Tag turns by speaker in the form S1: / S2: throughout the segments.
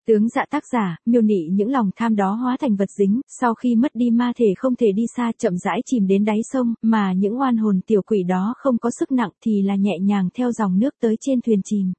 S1: Tướng Dạ tác giả, miêu nị những lòng tham đó hóa thành vật dính, sau khi mất đi ma thể không thể đi xa, chậm rãi chìm đến đáy sông, mà những oan hồn tiểu quỷ đó không có sức nặng thì là nhẹ nhàng theo dòng nước tới trên thuyền chìm.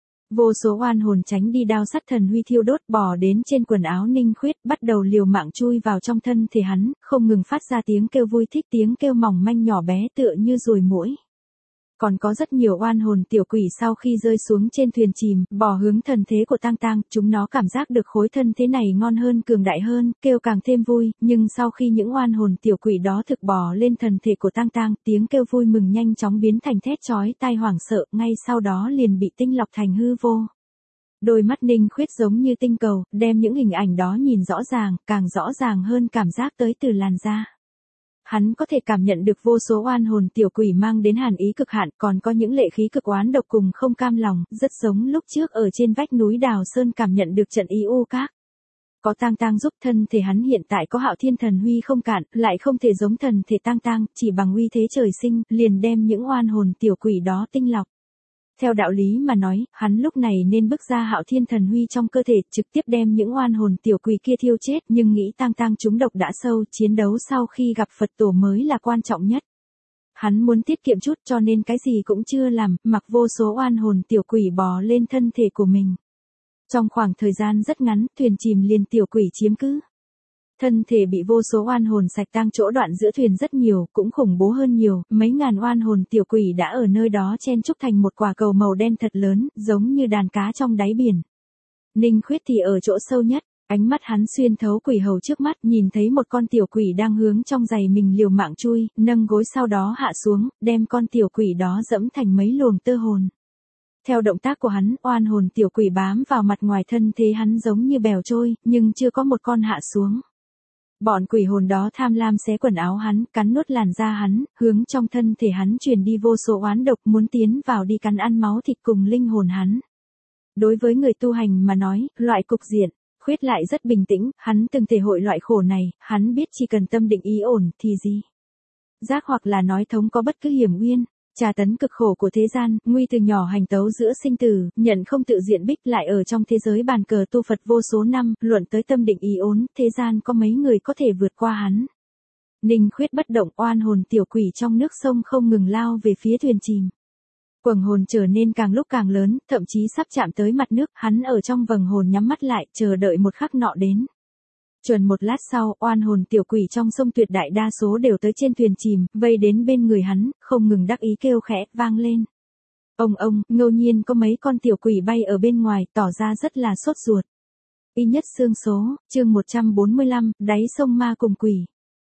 S1: Vô số oan hồn tránh đi đao sắt thần huy thiêu đốt, bò đến trên quần áo Ninh Khuyết, bắt đầu liều mạng chui vào trong thân thể hắn, không ngừng phát ra tiếng kêu vui thích, tiếng kêu mỏng manh nhỏ bé tựa như ruồi muỗi. Còn có rất nhiều oan hồn tiểu quỷ sau khi rơi xuống trên thuyền chìm, bò hướng thần thế của Tang Tang, chúng nó cảm giác được khối thân thế này ngon hơn, cường đại hơn, kêu càng thêm vui, nhưng sau khi những oan hồn tiểu quỷ đó thực bò lên thần thể của Tang Tang, tiếng kêu vui mừng nhanh chóng biến thành thét chói tai hoảng sợ, ngay sau đó liền bị tinh lọc thành hư vô. Đôi mắt Ninh Khuyết giống như tinh cầu, đem những hình ảnh đó nhìn rõ ràng, càng rõ ràng hơn cảm giác tới từ làn da. Hắn có thể cảm nhận được vô số oan hồn tiểu quỷ mang đến hàn ý cực hạn, còn có những lệ khí cực oán độc cùng không cam lòng, rất giống lúc trước ở trên vách núi Đào Sơn cảm nhận được trận ý u các. Có Tang Tang giúp, thân thể hắn hiện tại có Hạo Thiên thần huy không cạn, lại không thể giống thần thể Tang Tang, chỉ bằng uy thế trời sinh, liền đem những oan hồn tiểu quỷ đó tinh lọc. Theo đạo lý mà nói, hắn lúc này nên bức ra Hạo Thiên thần huy trong cơ thể, trực tiếp đem những oan hồn tiểu quỷ kia thiêu chết, nhưng nghĩ Tang Tang trúng độc đã sâu, chiến đấu sau khi gặp Phật tổ mới là quan trọng nhất. Hắn muốn tiết kiệm chút cho nên cái gì cũng chưa làm, mặc vô số oan hồn tiểu quỷ bò lên thân thể của mình. Trong khoảng thời gian rất ngắn, thuyền chìm liền tiểu quỷ chiếm cứ. Thân thể bị vô số oan hồn sạch tang, chỗ đoạn giữa thuyền rất nhiều, cũng khủng bố hơn nhiều, mấy ngàn oan hồn tiểu quỷ đã ở nơi đó chen chúc thành một quả cầu màu đen thật lớn, giống như đàn cá trong đáy biển. Ninh Khuyết thì ở chỗ sâu nhất, ánh mắt hắn xuyên thấu quỷ hầu trước mắt, nhìn thấy một con tiểu quỷ đang hướng trong giày mình liều mạng chui, nâng gối sau đó hạ xuống, đem con tiểu quỷ đó dẫm thành mấy luồng tơ hồn. Theo động tác của hắn, oan hồn tiểu quỷ bám vào mặt ngoài thân thế hắn giống như bèo trôi, nhưng chưa có một con hạ xuống. Bọn quỷ hồn đó tham lam xé quần áo hắn, cắn nuốt làn da hắn, hướng trong thân thể hắn truyền đi vô số oán độc, muốn tiến vào đi cắn ăn máu thịt cùng linh hồn hắn. Đối với người tu hành mà nói, loại cục diện, Khuyết lại rất bình tĩnh, hắn từng thể hội loại khổ này, hắn biết chỉ cần tâm định ý ổn thì gì. Giác hoặc là nói thống có bất cứ hiểm nguyên. Trà tấn cực khổ của thế gian, nguy từ nhỏ hành tấu giữa sinh tử, nhận không tự diện bích lại ở trong thế giới bàn cờ tu Phật vô số năm, luận tới tâm định ý ổn, thế gian có mấy người có thể vượt qua hắn. Ninh Khuyết bất động, oan hồn tiểu quỷ trong nước sông không ngừng lao về phía thuyền chìm. Quầng hồn trở nên càng lúc càng lớn, thậm chí sắp chạm tới mặt nước, hắn ở trong vầng hồn nhắm mắt lại, chờ đợi một khắc nọ đến. Chuẩn một lát sau, oan hồn tiểu quỷ trong sông tuyệt đại đa số đều tới trên thuyền chìm, vây đến bên người hắn, không ngừng đắc ý kêu khẽ, vang lên. Ông, ngẫu nhiên có mấy con tiểu quỷ bay ở bên ngoài, tỏ ra rất là sốt ruột. Y nhất xương số, chương 145, đáy sông ma cùng quỷ.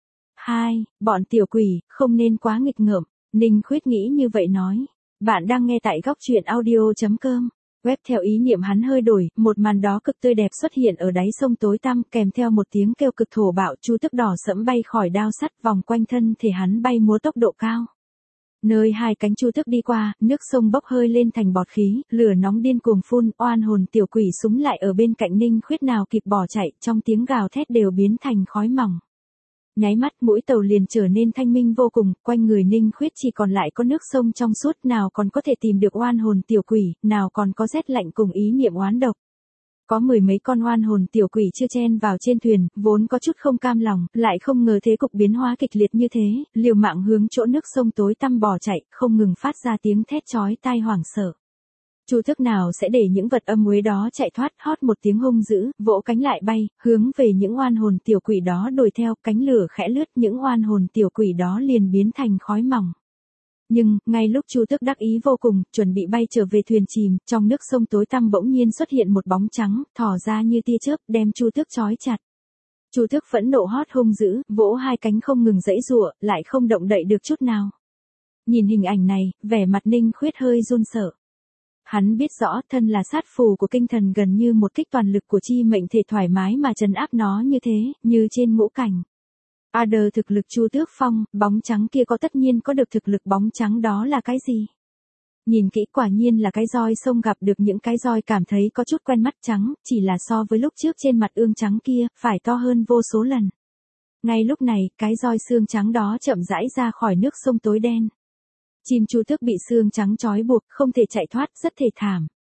S1: 2. Bọn tiểu quỷ, không nên quá nghịch ngợm, Ninh Khuyết nghĩ như vậy nói. Bạn đang nghe tại góc truyện audio.com. Web theo ý niệm hắn hơi đổi, một màn đó cực tươi đẹp xuất hiện ở đáy sông tối tăm, kèm theo một tiếng kêu cực thổ bạo, chu tước đỏ sẫm bay khỏi đao sắt, vòng quanh thân thể hắn bay múa tốc độ cao. Nơi hai cánh chu tước đi qua, nước sông bốc hơi lên thành bọt khí, lửa nóng điên cuồng phun, oan hồn tiểu quỷ súng lại ở bên cạnh Ninh Khuyết nào kịp bỏ chạy, trong tiếng gào thét đều biến thành khói mỏng. Nháy mắt mũi tàu liền trở nên thanh minh vô cùng, quanh người Ninh Khuyết chỉ còn lại có nước sông trong suốt, nào còn có thể tìm được oan hồn tiểu quỷ, nào còn có rét lạnh cùng ý niệm oán độc. Có mười mấy con oan hồn tiểu quỷ chưa chen vào trên thuyền, vốn có chút không cam lòng, lại không ngờ thế cục biến hóa kịch liệt như thế, liều mạng hướng chỗ nước sông tối tăm bỏ chạy, không ngừng phát ra tiếng thét chói tai hoảng sợ. Chu tước nào sẽ để những vật âm uế đó chạy thoát, hót một tiếng hung dữ, vỗ cánh lại bay, hướng về những oan hồn tiểu quỷ đó đuổi theo, cánh lửa khẽ lướt, những oan hồn tiểu quỷ đó liền biến thành khói mỏng. Nhưng, ngay lúc Chu tước đắc ý vô cùng, chuẩn bị bay trở về thuyền chìm, trong nước sông tối tăm bỗng nhiên xuất hiện một bóng trắng, thò ra như tia chớp, đem Chu tước trói chặt. Chu tước phẫn nộ hót hung dữ, vỗ hai cánh không ngừng giãy giụa, lại không động đậy được chút nào. Nhìn hình ảnh này, vẻ mặt Ninh Khuyết hơi run sợ. Hắn biết rõ thân là sát phù của kinh thần gần như một kích toàn lực của chi mệnh thể thoải mái mà trấn áp nó như thế, như trên ngũ cảnh. Thực lực Chu Tước Phong, bóng trắng kia có tất nhiên có được thực lực, bóng trắng đó là cái gì? Nhìn kỹ quả nhiên là cái roi sông, gặp được những cái roi cảm thấy có chút quen mắt, trắng, chỉ là so với lúc trước trên mặt ương trắng kia, phải to hơn vô số lần. Ngay lúc này, cái roi xương trắng đó chậm rãi ra khỏi nước sông tối đen. Chim Chu Tước bị xương trắng trói buộc, không thể chạy thoát, rất thê thảm.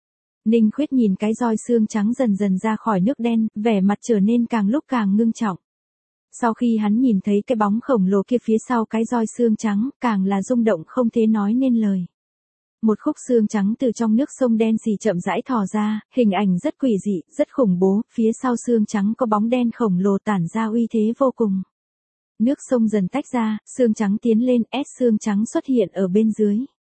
S1: Ninh Khuyết nhìn cái roi xương trắng dần dần ra khỏi nước đen, vẻ mặt trở nên càng lúc càng ngưng trọng. Sau khi hắn nhìn thấy cái bóng khổng lồ kia phía sau cái roi xương trắng, càng là rung động không thể nói nên lời. Một khúc xương trắng từ trong nước sông đen xì chậm rãi thò ra, hình ảnh rất quỷ dị, rất khủng bố, phía sau xương trắng có bóng đen khổng lồ tản ra uy thế vô cùng. Nước sông dần tách ra, xương trắng tiến lên, xương trắng xuất hiện ở bên dưới.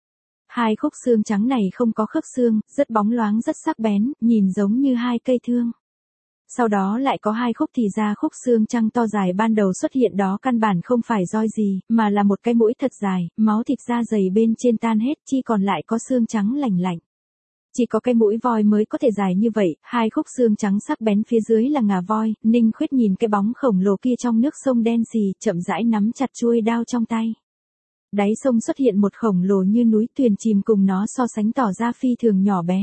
S1: Hai khúc xương trắng này không có khớp xương, rất bóng loáng rất sắc bén, nhìn giống như hai cây thương. Sau đó lại có hai khúc thì ra khúc xương trắng to dài ban đầu xuất hiện đó căn bản không phải roi gì, mà là một cái mũi thật dài, máu thịt da dày bên trên tan hết, chỉ còn lại có xương trắng lành lạnh. Chỉ có cái mũi voi mới có thể dài như vậy, hai khúc xương trắng sắc bén phía dưới là ngà voi. Ninh Khuyết nhìn cái bóng khổng lồ kia trong nước sông đen xì, chậm rãi nắm chặt chuôi đao trong tay. Đáy sông xuất hiện một khổng lồ như núi, thuyền chìm cùng nó so sánh tỏ ra phi thường nhỏ bé.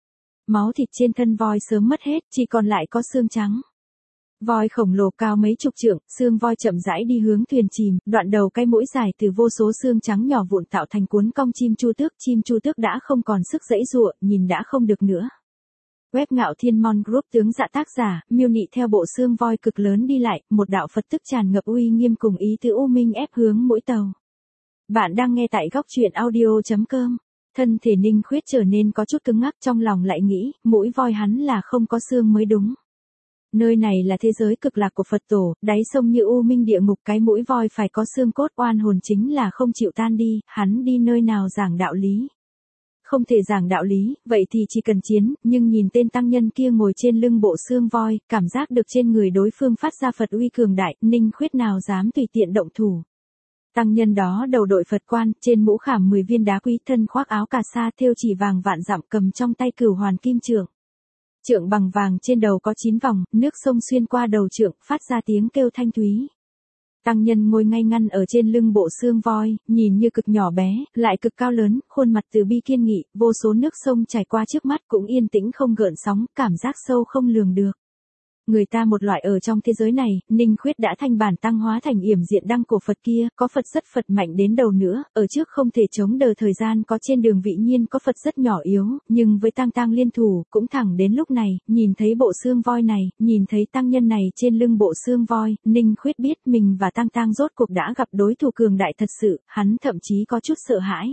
S1: Máu thịt trên thân voi sớm mất hết, chỉ còn lại có xương trắng. Voi khổng lồ cao mấy chục trượng, xương voi chậm rãi đi hướng thuyền chìm, đoạn đầu cái mũi dài từ vô số xương trắng nhỏ vụn tạo thành cuốn cong chim chu tước đã không còn sức giãy giụa, nhìn đã không được nữa. Web Ngạo Thiên Mon Group tướng dạ tác giả, miêu nị theo bộ xương voi cực lớn đi lại, một đạo Phật tức tràn ngập uy nghiêm cùng ý tứ u minh ép hướng mỗi tàu. Bạn đang nghe tại góc truyện audio.com. Thân thể Ninh Khuyết trở nên có chút cứng ngắc, trong lòng lại nghĩ, mũi voi hắn là không có xương mới đúng. Nơi này là thế giới cực lạc của Phật tổ, đáy sông như u minh địa ngục, cái mũi voi phải có xương cốt, oan hồn chính là không chịu tan đi, hắn đi nơi nào giảng đạo lý. Không thể giảng đạo lý, vậy thì chỉ cần chiến, nhưng nhìn tên tăng nhân kia ngồi trên lưng bộ xương voi, cảm giác được trên người đối phương phát ra Phật uy cường đại, Ninh Khuyết nào dám tùy tiện động thủ. Tăng nhân đó đầu đội Phật quan, trên mũ khảm 10 viên đá quý, thân khoác áo cà sa thêu chỉ vàng vạn dặm, cầm trong tay cửu hoàn kim trượng. Trượng bằng vàng trên đầu có 9 vòng, nước sông xuyên qua đầu trượng, phát ra tiếng kêu thanh thúy. Tăng nhân ngồi ngay ngăn ở trên lưng bộ xương voi, nhìn như cực nhỏ bé, lại cực cao lớn, khuôn mặt từ bi kiên nghị, vô số nước sông chảy qua trước mắt cũng yên tĩnh không gợn sóng, cảm giác sâu không lường được. Người ta một loại ở trong thế giới này, Ninh Khuyết đã thành bản tăng hóa thành yểm diện đăng cổ Phật kia, có Phật rất Phật mạnh đến đầu nữa, ở trước không thể chống đỡ thời gian có trên đường vị nhiên có Phật rất nhỏ yếu, nhưng với tăng liên thủ, cũng thẳng đến lúc này, nhìn thấy bộ xương voi này, nhìn thấy tăng nhân này trên lưng bộ xương voi, Ninh Khuyết biết mình và tăng rốt cuộc đã gặp đối thủ cường đại thật sự, hắn thậm chí có chút sợ hãi.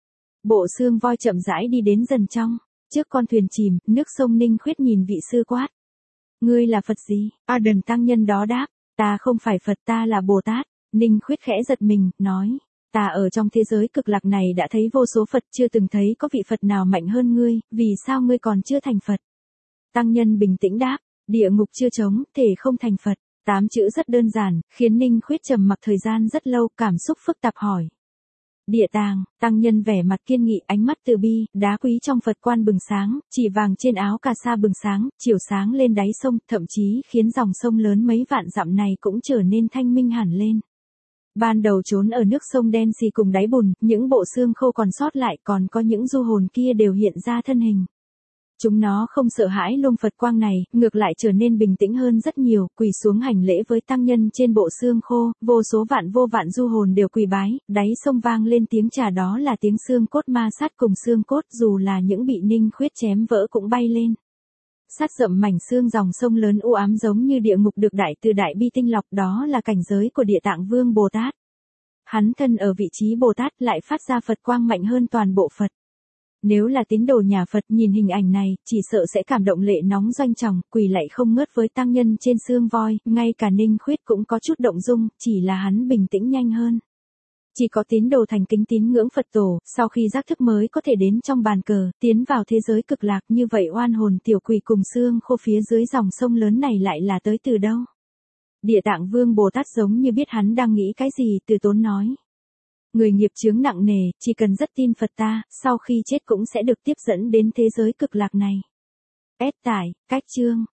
S1: Bộ xương voi chậm rãi đi đến dần trong, trước con thuyền chìm, nước sông. Ninh Khuyết nhìn vị sư quát. Ngươi là Phật gì? Đần tăng nhân đó đáp, ta không phải Phật, ta là Bồ Tát. Ninh Khuyết khẽ giật mình, nói, ta ở trong thế giới cực lạc này đã thấy vô số Phật, chưa từng thấy có vị Phật nào mạnh hơn ngươi, vì sao ngươi còn chưa thành Phật? Tăng nhân bình tĩnh đáp, địa ngục chưa trống, thể không thành Phật. 8 chữ rất đơn giản, khiến Ninh Khuyết trầm mặc thời gian rất lâu, cảm xúc phức tạp hỏi. Địa tàng, tăng nhân vẻ mặt kiên nghị, ánh mắt từ bi, đá quý trong Phật quan bừng sáng, chỉ vàng trên áo cà sa bừng sáng, chiếu sáng lên đáy sông, thậm chí khiến dòng sông lớn mấy vạn dặm này cũng trở nên thanh minh hẳn lên. Ban đầu trốn ở nước sông đen xì cùng đáy bùn, những bộ xương khô còn sót lại, còn có những du hồn kia đều hiện ra thân hình. Chúng nó không sợ hãi luồng Phật quang này, ngược lại trở nên bình tĩnh hơn rất nhiều, quỳ xuống hành lễ với tăng nhân trên bộ xương khô, vô số vô vạn du hồn đều quỳ bái, đáy sông vang lên tiếng chà, đó là tiếng xương cốt ma sát cùng xương cốt, dù là những bị Ninh Khuyết chém vỡ cũng bay lên. Sát rậm mảnh xương, dòng sông lớn u ám giống như địa ngục được đại từ đại bi tinh lọc, đó là cảnh giới của Địa Tạng Vương Bồ Tát. Hắn thân ở vị trí Bồ Tát lại phát ra Phật quang mạnh hơn toàn bộ Phật. Nếu là tín đồ nhà Phật nhìn hình ảnh này, chỉ sợ sẽ cảm động lệ nóng doanh tròng, quỳ lạy không ngớt với tăng nhân trên xương voi, ngay cả Ninh Khuyết cũng có chút động dung, chỉ là hắn bình tĩnh nhanh hơn. Chỉ có tín đồ thành kính tín ngưỡng Phật tổ, sau khi giác thức mới có thể đến trong bàn cờ, tiến vào thế giới cực lạc, như vậy oan hồn tiểu quỷ cùng xương khô phía dưới dòng sông lớn này lại là tới từ đâu? Địa Tạng Vương Bồ Tát giống như biết hắn đang nghĩ cái gì, từ tốn nói. Người nghiệp chướng nặng nề, chỉ cần rất tin Phật ta, sau khi chết cũng sẽ được tiếp dẫn đến thế giới cực lạc này. Tải, cách chương.